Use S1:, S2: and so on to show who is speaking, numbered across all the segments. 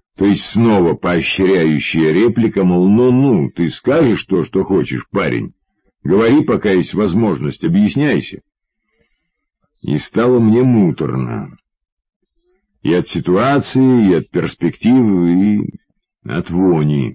S1: То есть снова поощряющая реплика, мол, ну, ты скажешь то, что хочешь, парень. Говори, пока есть возможность, объясняйся. И стало мне муторно. И от ситуации, и от перспективы, и от вони.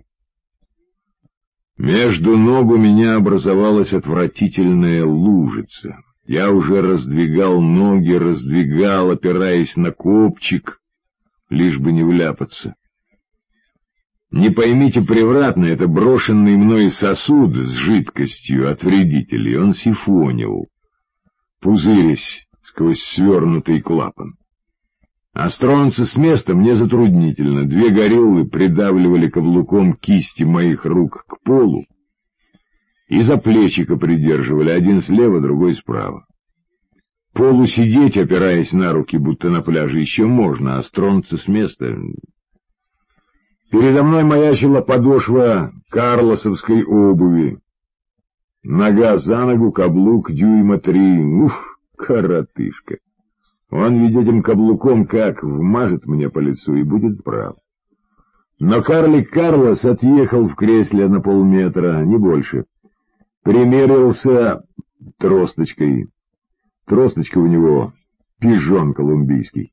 S1: Между ног у меня образовалась отвратительная лужица. Я уже раздвигал ноги, опираясь на копчик, лишь бы не вляпаться. Не поймите превратно, это брошенный мной сосуд с жидкостью от вредителей, он сифонил, пузырясь сквозь свернутый клапан. А стронуться с места мне затруднительно. Две гориллы придавливали каблуком кисти моих рук к полу и за плечико придерживали, один слева, другой справа. Полусидеть, опираясь на руки, будто на пляже, еще можно, а стронуться с места... Передо мной маячила подошва карлосовской обуви. Нога за ногу, каблук дюйма 3. Уф, коротышка. Он ведь этим каблуком как вмажет мне по лицу и будет прав. Но карлик Карлос отъехал в кресле на полметра, не больше. Примерился тросточкой. Тросточка у него пижон колумбийский.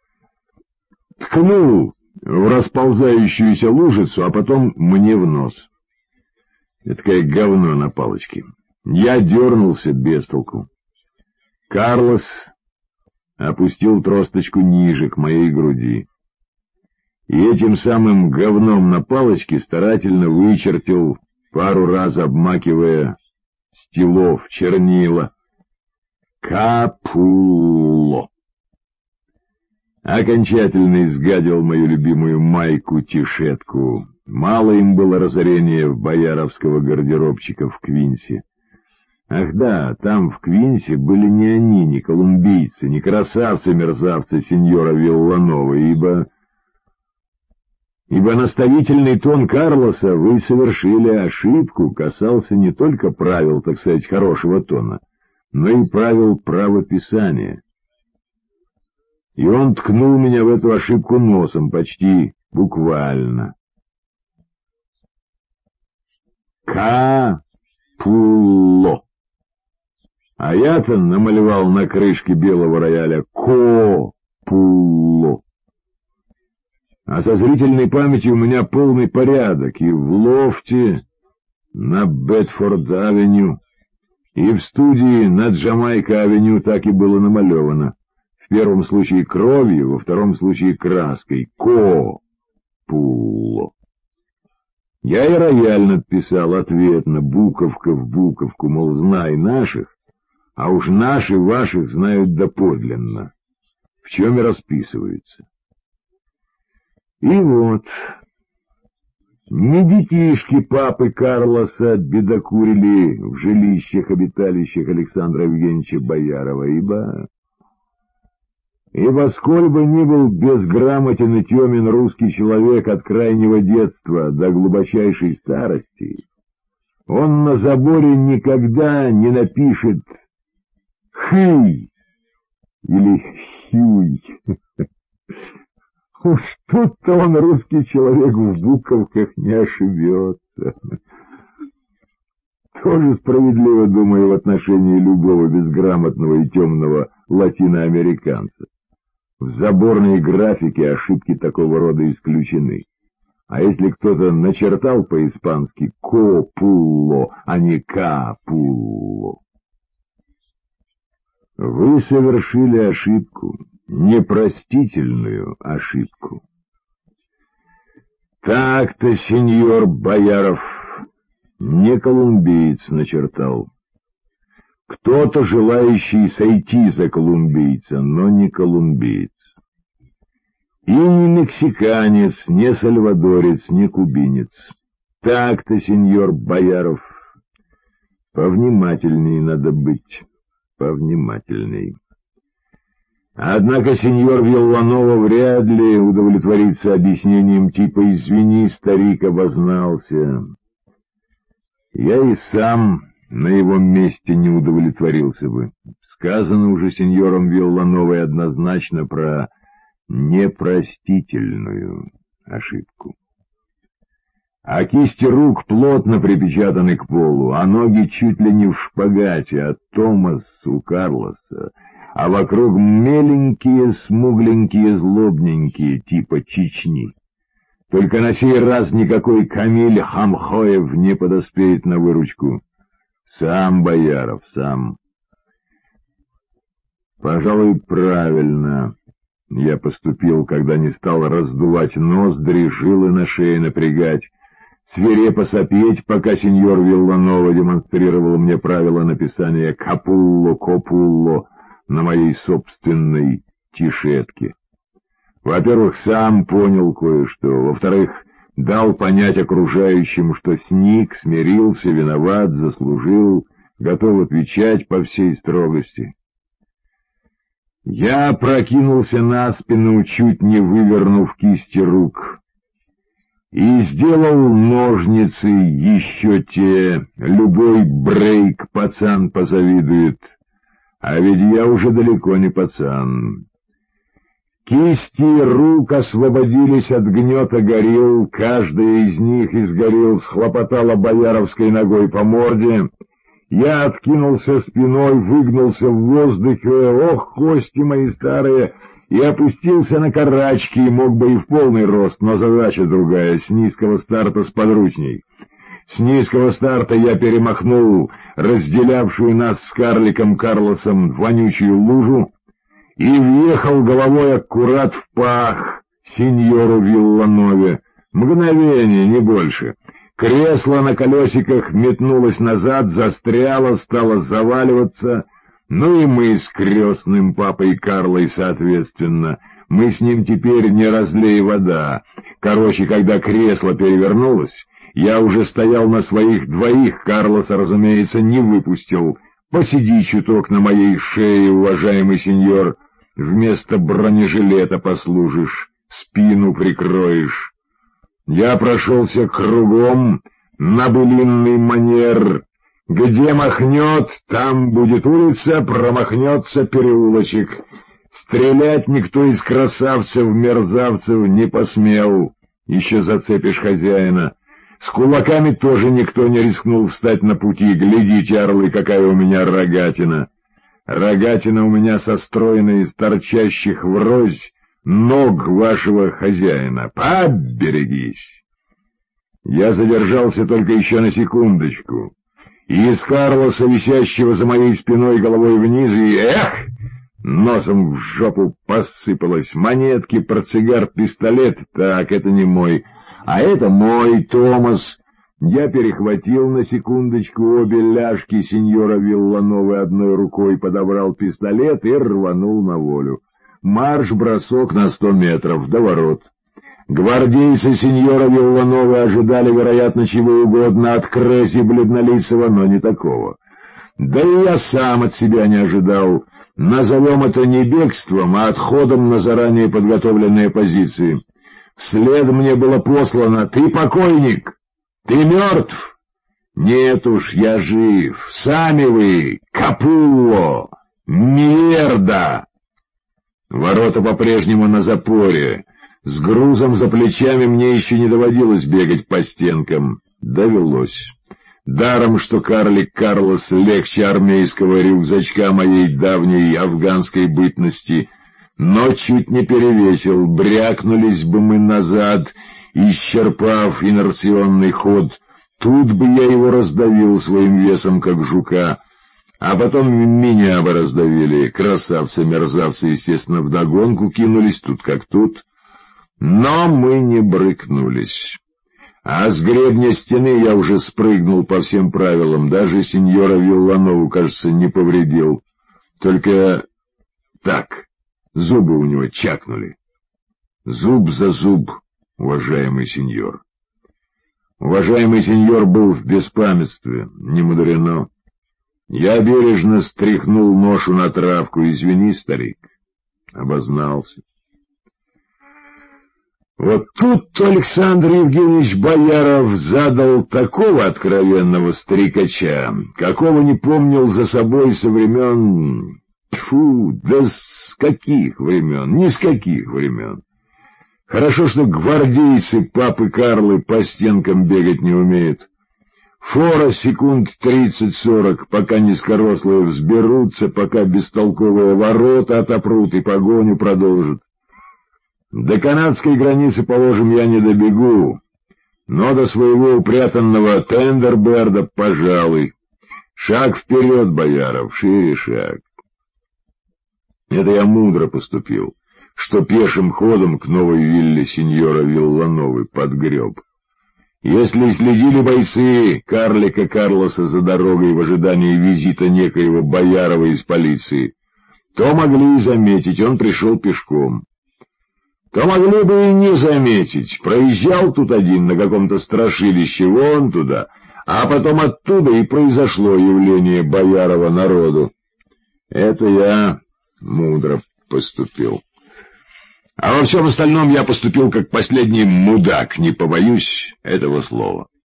S1: Ткнул в расползающуюся лужицу, а потом мне в нос. Эдакое говно на палочке. Я дернулся без толку. Карлос опустил тросточку ниже, к моей груди. И этим самым говном на палочке старательно вычертил, пару раз обмакивая стилов, чернила. Капулло. Окончательно изгадил мою любимую майку-тишетку. Мало им было разорения в бояровского гардеробчика в Квинсе. Ах да, там в Квинсе были не они, не колумбийцы, не красавцы-мерзавцы сеньора Вилланова, ибо наставительный тон Карлоса «вы совершили ошибку» касался не только правил, так сказать, хорошего тона, но и правил правописания. И он ткнул меня в эту ошибку носом, почти буквально. Капулло. А я-то намалевал на крышке белого рояля Копулло. А со зрительной памятью у меня полный порядок и в лофте на Бетфорд-авеню, и в студии на Джамайка-авеню так и было намалевано. В первом случае кровью, во втором случае краской. Копулло. Я и рояль надписал ответно, буковка в буковку, мол, знай наших, а уж наши ваших знают доподлинно, в чем и расписываются. И вот, не детишки папы Карлоса бедокурили в жилищах-обиталищах Александра Евгеньевича Боярова, ибо сколь бы ни был безграмотен и темен русский человек от крайнего детства до глубочайшей старости, он на заборе никогда не напишет «хый» или «хюй». Уж тут-то он, русский человек, в буковках не ошибется. Тоже справедливо, думаю, в отношении любого безграмотного и темного латиноамериканца. В заборной графике ошибки такого рода исключены. А если кто-то начертал по-испански «копулло», а не «капулло»? Вы совершили ошибку, непростительную ошибку. Так-то, сеньор Бояров, не колумбиец начертал. Кто-то, желающий сойти за колумбийца, но не колумбиец. И не мексиканец, не сальвадорец, не кубинец. Так-то, сеньор Бояров, повнимательней надо быть, повнимательней. Однако сеньор Вилланова вряд ли удовлетворится объяснением типа «извини, старик, обознался». Я и сам на его месте не удовлетворился бы. Сказано уже сеньором Виллановой однозначно про непростительную ошибку. А кисти рук плотно припечатаны к полу, а ноги чуть ли не в шпагате, а Томас у Карлоса, а вокруг меленькие, смугленькие, злобненькие, типа Чечни. Только на сей раз никакой Камиль Хамхоев не подоспеет на выручку. Сам Бояров, сам. Пожалуй, правильно я поступил, когда не стал раздувать ноздри, жилы на шее напрягать, свирепо сопеть, пока сеньор Вилланова демонстрировал мне правила написания «Капулло-Копулло» на моей собственной тишетке. Во-первых, сам понял кое-что, во-вторых, дал понять окружающим, что сник, смирился, виноват, заслужил, готов отвечать по всей строгости. Я прокинулся на спину, чуть не вывернув кисти рук, и сделал ножницы еще те, любой брейк пацан позавидует, а ведь я уже далеко не пацан. Кисти рук освободились от гнета горил, каждая из них изгорел, схлопотала бояровской ногой по морде. Я откинулся спиной, выгнулся в воздухе, ох, кости мои старые, и опустился на карачки, мог бы и в полный рост, но задача другая, с низкого старта сподручней. С низкого старта я перемахнул разделявшую нас с карликом Карлосом вонючую лужу и въехал головой аккурат в пах сеньору Вилланове. Мгновение, не больше. Кресло на колесиках метнулось назад, застряло, стало заваливаться. Ну и мы с крестным папой Карлой, соответственно. Мы с ним теперь не разлей вода. Короче, когда кресло перевернулось, я уже стоял на своих двоих, Карлоса, разумеется, не выпустил. Посиди чуток на моей шее, уважаемый сеньор, вместо бронежилета послужишь, спину прикроешь. Я прошелся кругом на былинный манер. Где махнет, там будет улица, промахнется переулочек. Стрелять никто из красавцев-мерзавцев не посмел, еще зацепишь хозяина. С кулаками тоже никто не рискнул встать на пути. Глядите, орлы, какая у меня рогатина. Рогатина у меня состроена из торчащих врозь ног вашего хозяина. Поберегись! Я задержался только еще на секундочку. И из Карлоса, висящего за моей спиной головой вниз, и носом в жопу посыпалось. Монетки, портсигар, пистолет. Так, это не мой. А это мой, Томас. Я перехватил на секундочку обе ляжки сеньора Виллановой одной рукой, подобрал пистолет и рванул на волю. Марш-бросок на 100 метров, до ворот. Гвардейцы сеньора Виллановой ожидали, вероятно, чего угодно от Крэзи бледнолицего, но не такого. Да и я сам от себя не ожидал. Назовем это не бегством, а отходом на заранее подготовленные позиции. Вслед мне было послано: «Ты покойник! Ты мертв!» Нет уж, я жив. Сами вы, Капулло, Мьерда! Ворота по-прежнему на запоре. С грузом за плечами мне еще не доводилось бегать по стенкам. Довелось. Даром, что карлик Карлос легче армейского рюкзачка моей давней афганской бытности, но чуть не перевесил, брякнулись бы мы назад, исчерпав инерционный ход, тут бы я его раздавил своим весом, как жука, а потом меня бы раздавили. Красавцы-мерзавцы, естественно, вдогонку кинулись, тут как тут, но мы не брыкнулись. А с гребня стены я уже спрыгнул по всем правилам, даже сеньора Вилланову, кажется, не повредил. Только так, зубы у него чакнули. Зуб за зуб, уважаемый сеньор. Уважаемый сеньор был в беспамятстве, не мудрено. Я бережно стряхнул ношу на травку. Извини, старик, обознался. Вот тут Александр Евгеньевич Бояров задал такого откровенного старикача, какого не помнил за собой со времен... Тьфу, да с каких времен, ни с каких времен. Хорошо, что гвардейцы папы Карлы по стенкам бегать не умеют. Фора секунд 30-40, пока низкорослые взберутся, пока бестолковые ворота отопрут и погоню продолжат. До канадской границы, положим, я не добегу, но до своего упрятанного Тендерберда, пожалуй. Шаг вперед, Бояров, шире шаг. Это я мудро поступил, что пешим ходом к новой вилле сеньора Виллановы подгреб. Если следили бойцы карлика Карлоса за дорогой в ожидании визита некоего Боярова из полиции, то могли и заметить, он пришел пешком. То могли бы и не заметить, проезжал тут один на каком-то страшилище вон туда, а потом оттуда и произошло явление Боярова народу. Это я мудро поступил. А во всем остальном я поступил как последний мудак, не побоюсь этого слова.